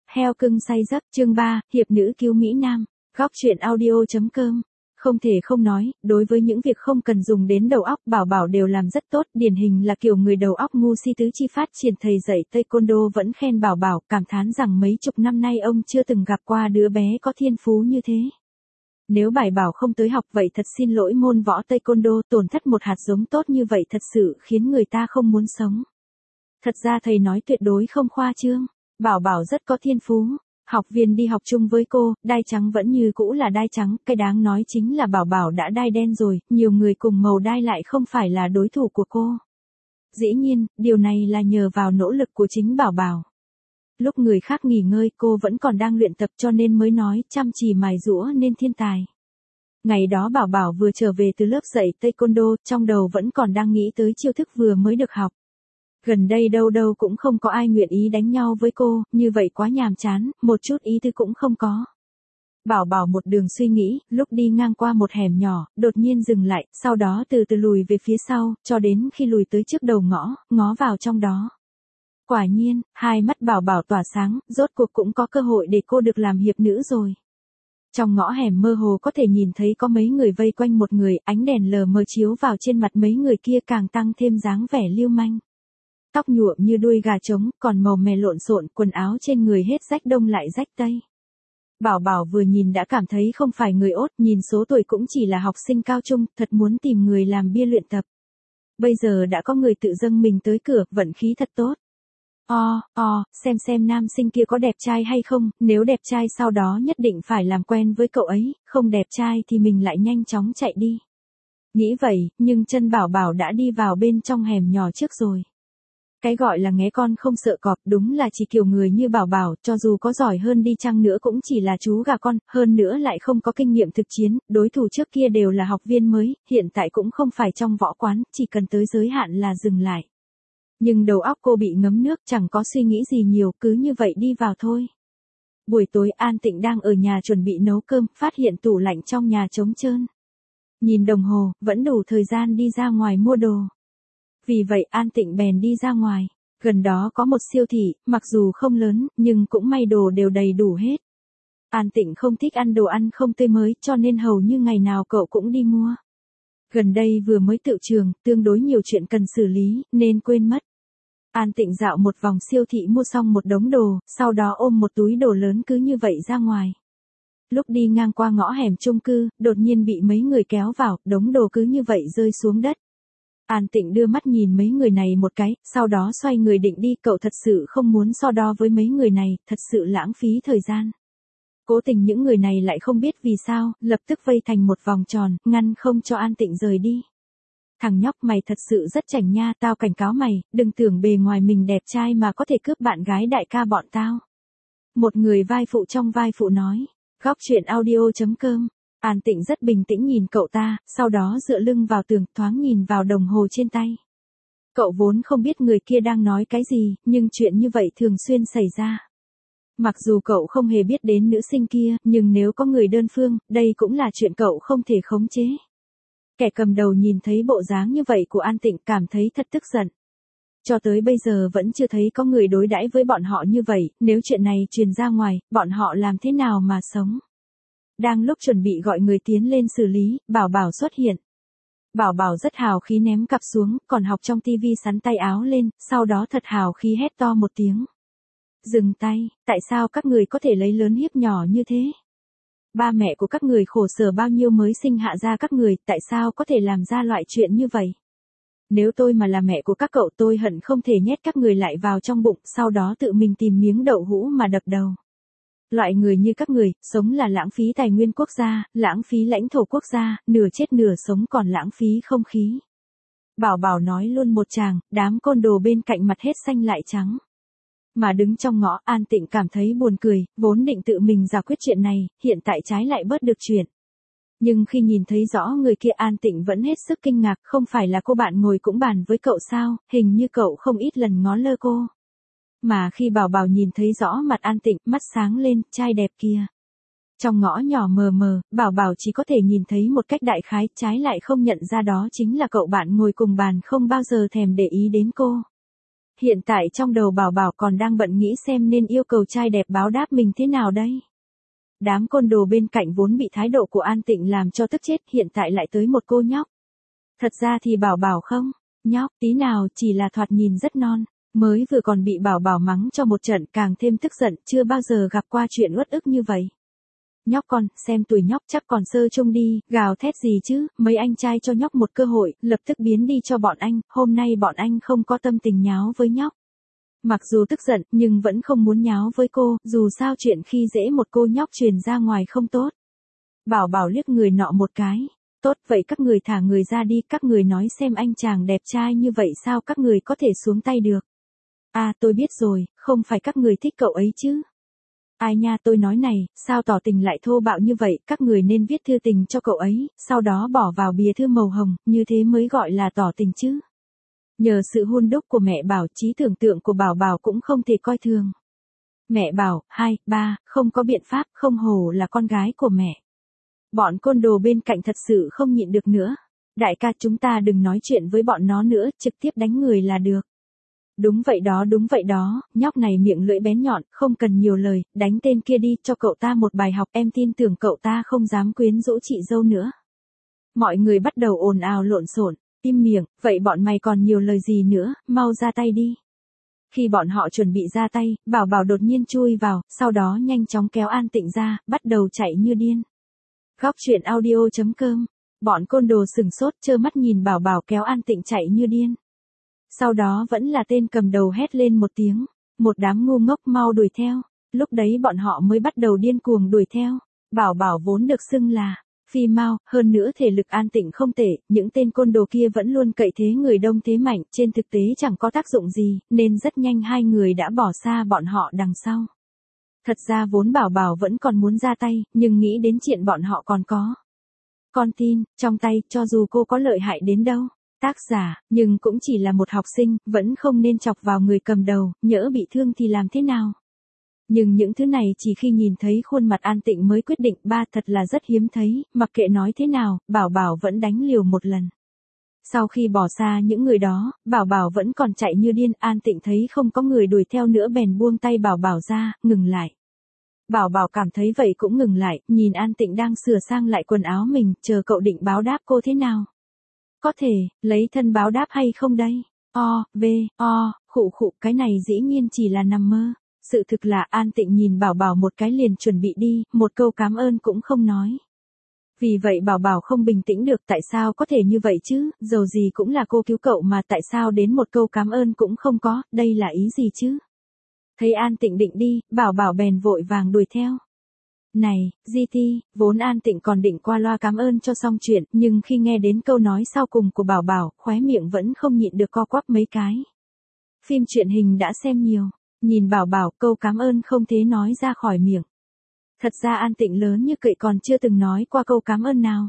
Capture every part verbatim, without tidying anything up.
Heo cưng say giấc chương ba, hiệp nữ cứu Mỹ Nam, góc truyện audio.com. Không thể không nói, đối với những việc không cần dùng đến đầu óc Bảo Bảo đều làm rất tốt, điển hình là kiểu người đầu óc ngu si tứ chi phát triển. Thầy dạy taekwondo vẫn khen Bảo Bảo, cảm thán rằng mấy chục năm nay ông chưa từng gặp qua đứa bé có thiên phú như thế. Nếu Bảo Bảo không tới học vậy thật xin lỗi môn võ taekwondo, tổn thất một hạt giống tốt như vậy thật sự khiến người ta không muốn sống. Thật ra thầy nói tuyệt đối không khoa trương, Bảo Bảo rất có thiên phú. Học viên đi học chung với cô, đai trắng vẫn như cũ là đai trắng, cái đáng nói chính là Bảo Bảo đã đai đen rồi, nhiều người cùng màu đai lại không phải là đối thủ của cô. Dĩ nhiên, điều này là nhờ vào nỗ lực của chính Bảo Bảo. Lúc người khác nghỉ ngơi cô vẫn còn đang luyện tập cho nên mới nói chăm chỉ mài giũa nên thiên tài. Ngày đó Bảo Bảo vừa trở về từ lớp dạy taekwondo, trong đầu vẫn còn đang nghĩ tới chiêu thức vừa mới được học. Gần đây đâu đâu cũng không có ai nguyện ý đánh nhau với cô, như vậy quá nhàm chán, một chút ý tư cũng không có. Bảo Bảo một đường suy nghĩ, lúc đi ngang qua một hẻm nhỏ, đột nhiên dừng lại, sau đó từ từ lùi về phía sau, cho đến khi lùi tới trước đầu ngõ, ngó vào trong đó. Quả nhiên, hai mắt Bảo Bảo tỏa sáng, rốt cuộc cũng có cơ hội để cô được làm hiệp nữ rồi. Trong ngõ hẻm mơ hồ có thể nhìn thấy có mấy người vây quanh một người, ánh đèn lờ mờ chiếu vào trên mặt mấy người kia càng tăng thêm dáng vẻ lưu manh. Tóc nhuộm như đuôi gà trống, còn màu mè lộn xộn, quần áo trên người hết rách đông lại rách tây. Bảo Bảo vừa nhìn đã cảm thấy không phải người ốt, nhìn số tuổi cũng chỉ là học sinh cao trung, thật muốn tìm người làm bia luyện tập. Bây giờ đã có người tự dâng mình tới cửa, vận khí thật tốt. O, o, xem xem nam sinh kia có đẹp trai hay không, nếu đẹp trai sau đó nhất định phải làm quen với cậu ấy, không đẹp trai thì mình lại nhanh chóng chạy đi. Nghĩ vậy, nhưng chân Bảo Bảo đã đi vào bên trong hẻm nhỏ trước rồi. Cái gọi là nghé con không sợ cọp đúng là chỉ kiểu người như Bảo Bảo, cho dù có giỏi hơn đi chăng nữa cũng chỉ là chú gà con, hơn nữa lại không có kinh nghiệm thực chiến, đối thủ trước kia đều là học viên mới, hiện tại cũng không phải trong võ quán, chỉ cần tới giới hạn là dừng lại. Nhưng đầu óc cô bị ngấm nước, chẳng có suy nghĩ gì nhiều, cứ như vậy đi vào thôi. Buổi tối An Tịnh đang ở nhà chuẩn bị nấu cơm, phát hiện tủ lạnh trong nhà trống trơn. Nhìn đồng hồ, vẫn đủ thời gian đi ra ngoài mua đồ. Vì vậy An Tịnh bèn đi ra ngoài, gần đó có một siêu thị, mặc dù không lớn, nhưng cũng may đồ đều đầy đủ hết. An Tịnh không thích ăn đồ ăn không tươi mới, cho nên hầu như ngày nào cậu cũng đi mua. Gần đây vừa mới tựu trường, tương đối nhiều chuyện cần xử lý, nên quên mất. An Tịnh dạo một vòng siêu thị mua xong một đống đồ, sau đó ôm một túi đồ lớn cứ như vậy ra ngoài. Lúc đi ngang qua ngõ hẻm chung cư, đột nhiên bị mấy người kéo vào, đống đồ cứ như vậy rơi xuống đất. An Tịnh đưa mắt nhìn mấy người này một cái, sau đó xoay người định đi, cậu thật sự không muốn so đo với mấy người này, thật sự lãng phí thời gian. Cố tình những người này lại không biết vì sao, lập tức vây thành một vòng tròn, ngăn không cho An Tịnh rời đi. Thằng nhóc mày thật sự rất chảnh nha, tao cảnh cáo mày, đừng tưởng bề ngoài mình đẹp trai mà có thể cướp bạn gái đại ca bọn tao. Một người vai phụ trong vai phụ nói, góc truyện audio.com. An Tịnh rất bình tĩnh nhìn cậu ta, sau đó dựa lưng vào tường, thoáng nhìn vào đồng hồ trên tay. Cậu vốn không biết người kia đang nói cái gì, nhưng chuyện như vậy thường xuyên xảy ra. Mặc dù cậu không hề biết đến nữ sinh kia, nhưng nếu có người đơn phương, đây cũng là chuyện cậu không thể khống chế. Kẻ cầm đầu nhìn thấy bộ dáng như vậy của An Tịnh cảm thấy thật tức giận. Cho tới bây giờ vẫn chưa thấy có người đối đãi với bọn họ như vậy, nếu chuyện này truyền ra ngoài, bọn họ làm thế nào mà sống? Đang lúc chuẩn bị gọi người tiến lên xử lý, Bảo Bảo xuất hiện. Bảo Bảo rất hào khí ném cặp xuống, còn học trong tivi sắn tay áo lên, sau đó thật hào khí hét to một tiếng. Dừng tay, tại sao các người có thể lấy lớn hiếp nhỏ như thế? Ba mẹ của các người khổ sở bao nhiêu mới sinh hạ ra các người, tại sao có thể làm ra loại chuyện như vậy? Nếu tôi mà là mẹ của các cậu tôi hận không thể nhét các người lại vào trong bụng, sau đó tự mình tìm miếng đậu hũ mà đập đầu. Loại người như các người, sống là lãng phí tài nguyên quốc gia, lãng phí lãnh thổ quốc gia, nửa chết nửa sống còn lãng phí không khí. Bảo Bảo nói luôn một tràng, đám côn đồ bên cạnh mặt hết xanh lại trắng. Mà đứng trong ngõ, An Tịnh cảm thấy buồn cười, vốn định tự mình giải quyết chuyện này, hiện tại trái lại bớt được chuyện. Nhưng khi nhìn thấy rõ người kia An Tịnh vẫn hết sức kinh ngạc, không phải là cô bạn ngồi cũng bàn với cậu sao, hình như cậu không ít lần ngó lơ cô. Mà khi Bảo Bảo nhìn thấy rõ mặt An Tịnh, mắt sáng lên, trai đẹp kia. Trong ngõ nhỏ mờ mờ, Bảo Bảo chỉ có thể nhìn thấy một cách đại khái, trái lại không nhận ra đó chính là cậu bạn ngồi cùng bàn không bao giờ thèm để ý đến cô. Hiện tại trong đầu Bảo Bảo còn đang bận nghĩ xem nên yêu cầu trai đẹp báo đáp mình thế nào đây. Đám côn đồ bên cạnh vốn bị thái độ của An Tịnh làm cho tức chết, hiện tại lại tới một cô nhóc. Thật ra thì Bảo Bảo không, nhóc tí nào, chỉ là thoạt nhìn rất non, mới vừa còn bị Bảo Bảo mắng cho một trận càng thêm tức giận, chưa bao giờ gặp qua chuyện uất ức như vậy. Nhóc con, xem tuổi nhóc chắc còn sơ chung đi, gào thét gì chứ, mấy anh trai cho nhóc một cơ hội, lập tức biến đi cho bọn anh, hôm nay bọn anh không có tâm tình nháo với nhóc. Mặc dù tức giận, nhưng vẫn không muốn nháo với cô, dù sao chuyện khi dễ một cô nhóc truyền ra ngoài không tốt. Bảo Bảo liếc người nọ một cái. Tốt, vậy các người thả người ra đi, các người nói xem anh chàng đẹp trai như vậy sao các người có thể xuống tay được. À tôi biết rồi, không phải các người thích cậu ấy chứ. Ai nha, tôi nói này, sao tỏ tình lại thô bạo như vậy, các người nên viết thư tình cho cậu ấy, sau đó bỏ vào bìa thư màu hồng, như thế mới gọi là tỏ tình chứ. Nhờ sự hun đúc của mẹ Bảo, trí tưởng tượng của Bảo Bảo cũng không thể coi thường. Mẹ bảo, hai, ba, không có biện pháp, không hổ là con gái của mẹ. Bọn côn đồ bên cạnh thật sự không nhịn được nữa. Đại ca, chúng ta đừng nói chuyện với bọn nó nữa, trực tiếp đánh người là được. Đúng vậy đó, đúng vậy đó, nhóc này miệng lưỡi bén nhọn, không cần nhiều lời, đánh tên kia đi, cho cậu ta một bài học, em tin tưởng cậu ta không dám quyến rũ chị dâu nữa. Mọi người bắt đầu ồn ào lộn xộn, im miệng, vậy bọn mày còn nhiều lời gì nữa, mau ra tay đi. Khi bọn họ chuẩn bị ra tay, Bảo Bảo đột nhiên chui vào, sau đó nhanh chóng kéo An Tịnh ra, bắt đầu chạy như điên. Góc truyện audio chấm com, bọn côn đồ sừng sốt trơ mắt nhìn Bảo Bảo kéo An Tịnh chạy như điên. Sau đó vẫn là tên cầm đầu hét lên một tiếng, một đám ngu ngốc mau đuổi theo, lúc đấy bọn họ mới bắt đầu điên cuồng đuổi theo. Bảo Bảo vốn được xưng là phi mao, hơn nữa thể lực An Tịnh không tệ, những tên côn đồ kia vẫn luôn cậy thế người đông thế mạnh, trên thực tế chẳng có tác dụng gì, nên rất nhanh hai người đã bỏ xa bọn họ đằng sau. Thật ra vốn Bảo Bảo vẫn còn muốn ra tay, nhưng nghĩ đến chuyện bọn họ còn có con tin trong tay, cho dù cô có lợi hại đến đâu. Tác giả, nhưng cũng chỉ là một học sinh, vẫn không nên chọc vào người cầm đầu, nhỡ bị thương thì làm thế nào. Nhưng những thứ này chỉ khi nhìn thấy khuôn mặt An Tịnh mới quyết định, ba thật là rất hiếm thấy, mặc kệ nói thế nào, Bảo Bảo vẫn đánh liều một lần. Sau khi bỏ xa những người đó, Bảo Bảo vẫn còn chạy như điên, An Tịnh thấy không có người đuổi theo nữa bèn buông tay Bảo Bảo ra, ngừng lại. Bảo Bảo cảm thấy vậy cũng ngừng lại, nhìn An Tịnh đang sửa sang lại quần áo mình, chờ cậu định báo đáp cô thế nào. Có thể, lấy thân báo đáp hay không đây? O, V, O, khụ khụ, cái này dĩ nhiên chỉ là nằm mơ. Sự thực là An Tịnh nhìn Bảo Bảo một cái liền chuẩn bị đi, một câu cảm ơn cũng không nói. Vì vậy Bảo Bảo không bình tĩnh được, tại sao có thể như vậy chứ, dầu gì cũng là cô cứu cậu mà tại sao đến một câu cảm ơn cũng không có, đây là ý gì chứ? Thấy An Tịnh định đi, Bảo Bảo bèn vội vàng đuổi theo. Này, giê tê, vốn An Tịnh còn định qua loa cảm ơn cho xong chuyện, nhưng khi nghe đến câu nói sau cùng của Bảo Bảo, khóe miệng vẫn không nhịn được co quắp mấy cái. Phim truyền hình đã xem nhiều, nhìn Bảo Bảo câu cảm ơn không thế nói ra khỏi miệng. Thật ra An Tịnh lớn như cậy còn chưa từng nói qua câu cảm ơn nào.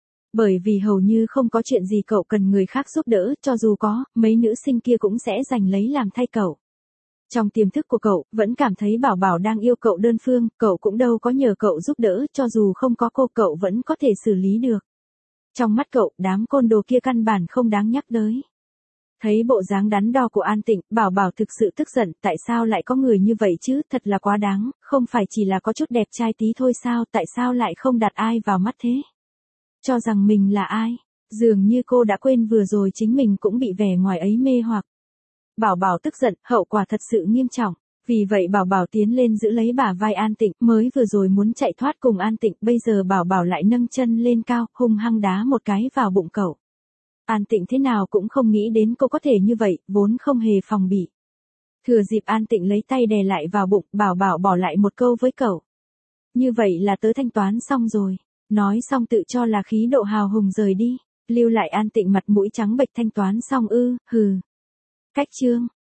Bởi vì hầu như không có chuyện gì cậu cần người khác giúp đỡ, cho dù có, mấy nữ sinh kia cũng sẽ giành lấy làm thay cậu. Trong tiềm thức của cậu, vẫn cảm thấy Bảo Bảo đang yêu cậu đơn phương, cậu cũng đâu có nhờ cậu giúp đỡ, cho dù không có cô cậu vẫn có thể xử lý được. Trong mắt cậu, đám côn đồ kia căn bản không đáng nhắc tới. Thấy bộ dáng đắn đo của An Tịnh, Bảo Bảo thực sự tức giận, tại sao lại có người như vậy chứ, thật là quá đáng, không phải chỉ là có chút đẹp trai tí thôi sao, tại sao lại không đặt ai vào mắt thế? Cho rằng mình là ai? Dường như cô đã quên vừa rồi chính mình cũng bị vẻ ngoài ấy mê hoặc. Bảo Bảo tức giận, hậu quả thật sự nghiêm trọng. Vì vậy Bảo Bảo tiến lên giữ lấy bả vai An Tịnh, mới vừa rồi muốn chạy thoát cùng An Tịnh, bây giờ Bảo Bảo lại nâng chân lên cao, hung hăng đá một cái vào bụng cậu. An Tịnh thế nào cũng không nghĩ đến cô có thể như vậy, vốn không hề phòng bị. Thừa dịp An Tịnh lấy tay đè lại vào bụng, Bảo Bảo bỏ lại một câu với cậu. Như vậy là tớ thanh toán xong rồi. Nói xong tự cho là khí độ hào hùng rời đi, lưu lại An Tịnh mặt mũi trắng bệch thanh toán xong ư, hừ. Cách chương.